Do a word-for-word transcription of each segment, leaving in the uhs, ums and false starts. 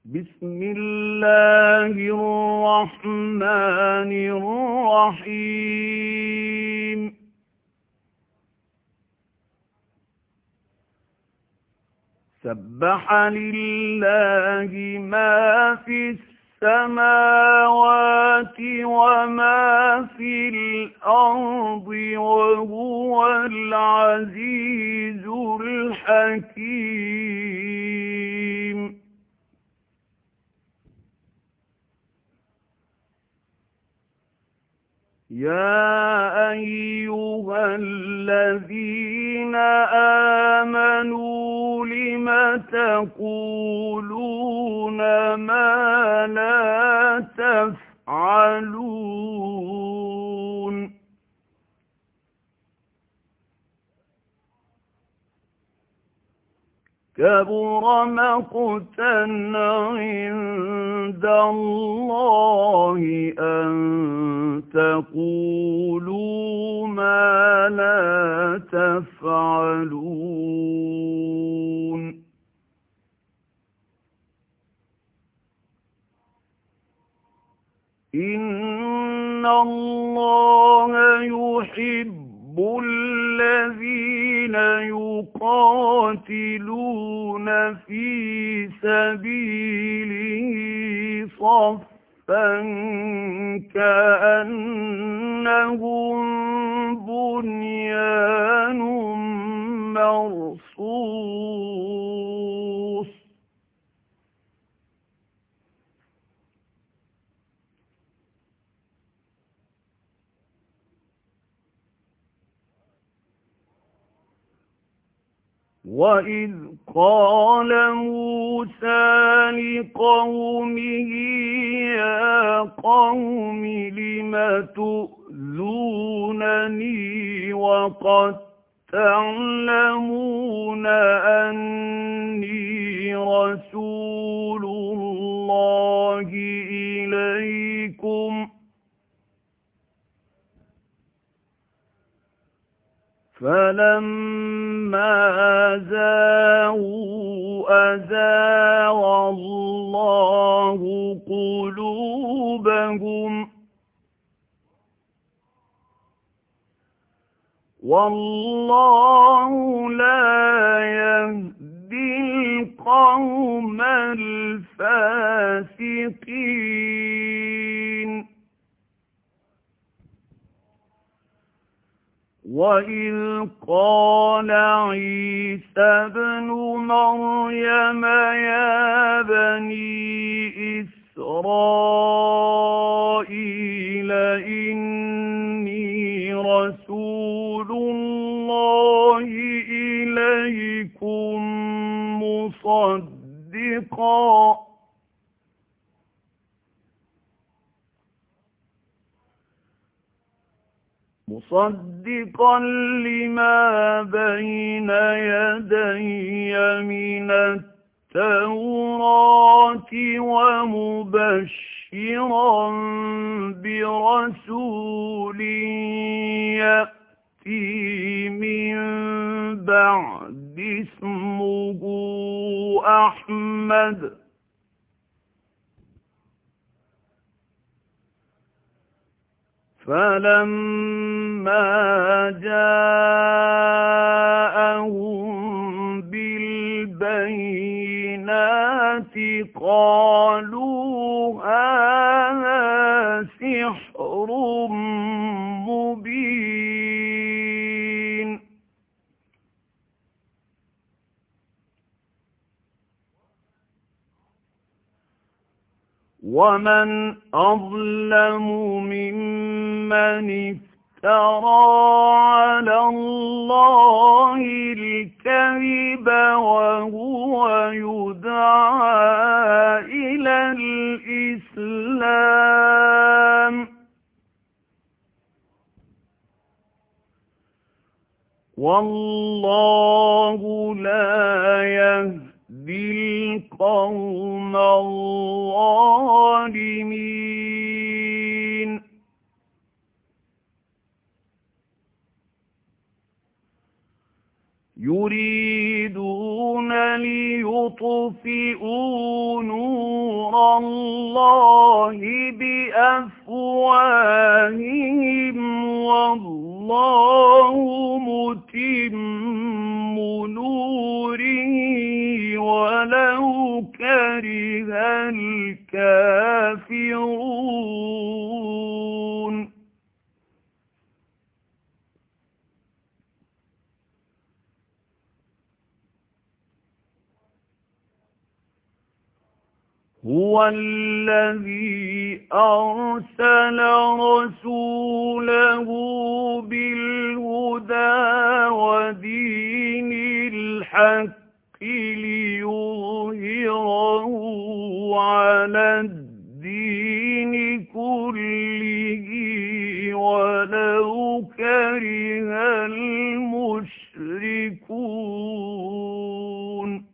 بسم الله الرحمن الرحيم سبح لله ما في السماوات وما في الأرض وهو العزيز الحكيم يا أيها الذين آمنوا لم تقولون ما لا تفعلون كبر مقتا عند الله أن تقولوا ما لا تفعلون إن الله يحب الذين يقاتلون في سبيله صفا كأنهم بنيان مرصوص وَإِذْ قَالَ مُوسَى لِقَوْمِهِ يَا قَوْمِ لِمَ تُؤْذُونَنِي وَقَدْ تَعْلَمُونَ أَنِّي رَسُولُ اللَّهِ إِلَيْكُمْ فَلَمَّا زَاغُوا أَزَاغَ اللَّهُ قُلُوبَهُمْ وَاللَّهُ لَا يَهْدِي الْقَوْمَ الْفَاسِقِينَ وَإِذْ قَالَ عِيسَى ابْنُ مَرْيَمَ يَا بَنِي إِسْرَائِيلَ إِنِّي رَسُولُ اللَّهِ إِلَيْكُمْ مُصَدِّقًا مصدقا لما بين يدي من التوراة ومبشرا برسول يأتي من بعد اسمه أحمد فَلَمَّا جَاءَهُم بِالْبَيِّنَاتِ قَالُوا هَذَا سِحْرٌ مُبِينٌ وَمَنْ أَظْلَمُ مِمَّنِ افْتَرَى عَلَى اللَّهِ الْكَذِبَ وَهُوَ يُدْعَى إِلَى الْإِسْلَامِ وَاللَّهُ لَا يَهْدِي الْقَوْمَ الظَّالِمِينَ يُرِيدُونَ لِيُطْفِئُوا نُورَ الله بأفواههم والله متم نوره ولو كره الكافرون هو الذي أرسل رسوله بالهدى ودين الحق ليظهره على الدين كله ولو كره المشركون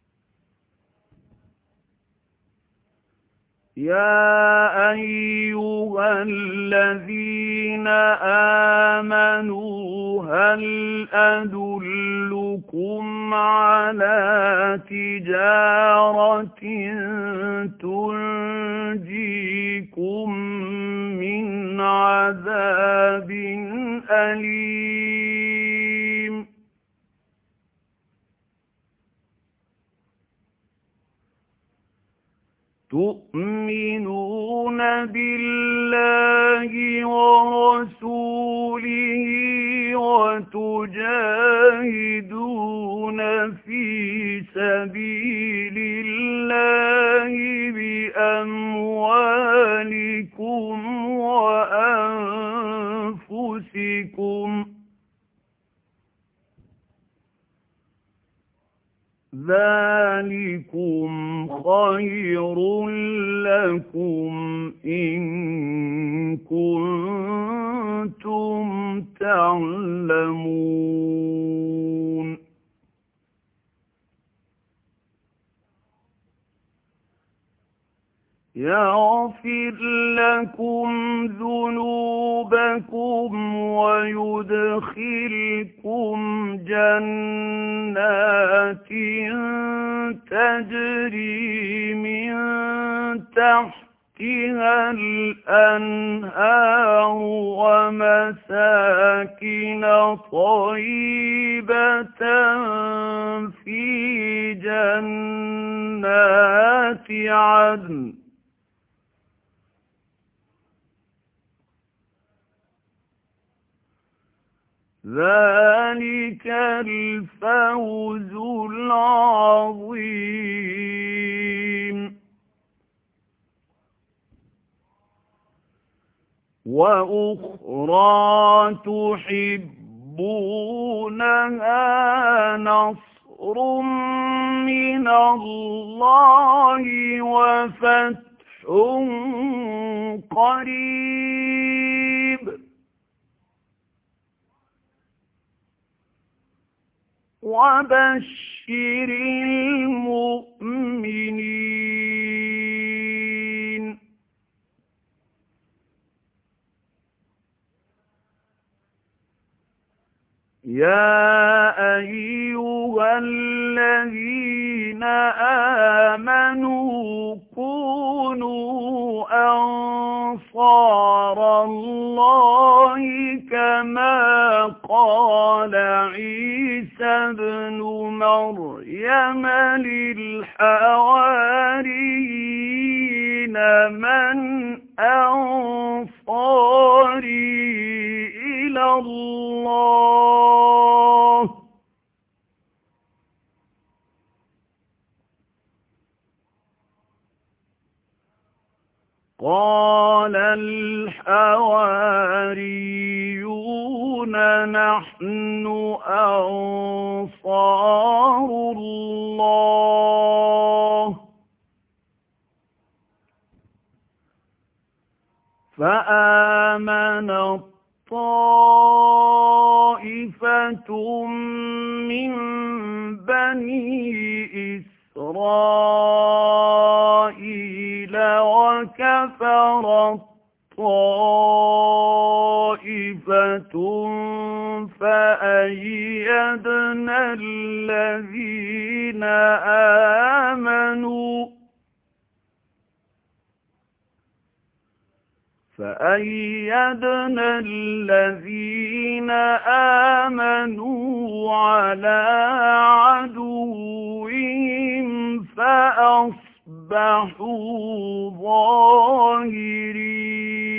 يا أيها الذين آمنوا هل أدلكم على تجارة تنجيكم من عذاب أليم تؤمنون بالله ورسوله وتجاهدون في سبيل الله بأموالكم وأنفسكم ذلكم خير لكم إن كنتم تعلمون يغفر لكم ذنوبكم ويدخلكم جنات تجري من تحتها الأنهار ومساكن طيبة في جنات عدن ذلك الفوز العظيم وأخرى تحبونها نصر من الله وفتح قريب وبشر المؤمنين يا أيها الذين آمنوا كونوا أنصار الله كما قال عيسى ابن مريم للحواريين من أنصاري إلى الله قال الحواريون نحن أنصار الله فآمن طائفة من بني إسرائيل وكفر طائفة فأيدنا الذين آمنوا فأيدنا الذين آمنوا على عدوهم فأصبحوا ظاهرين.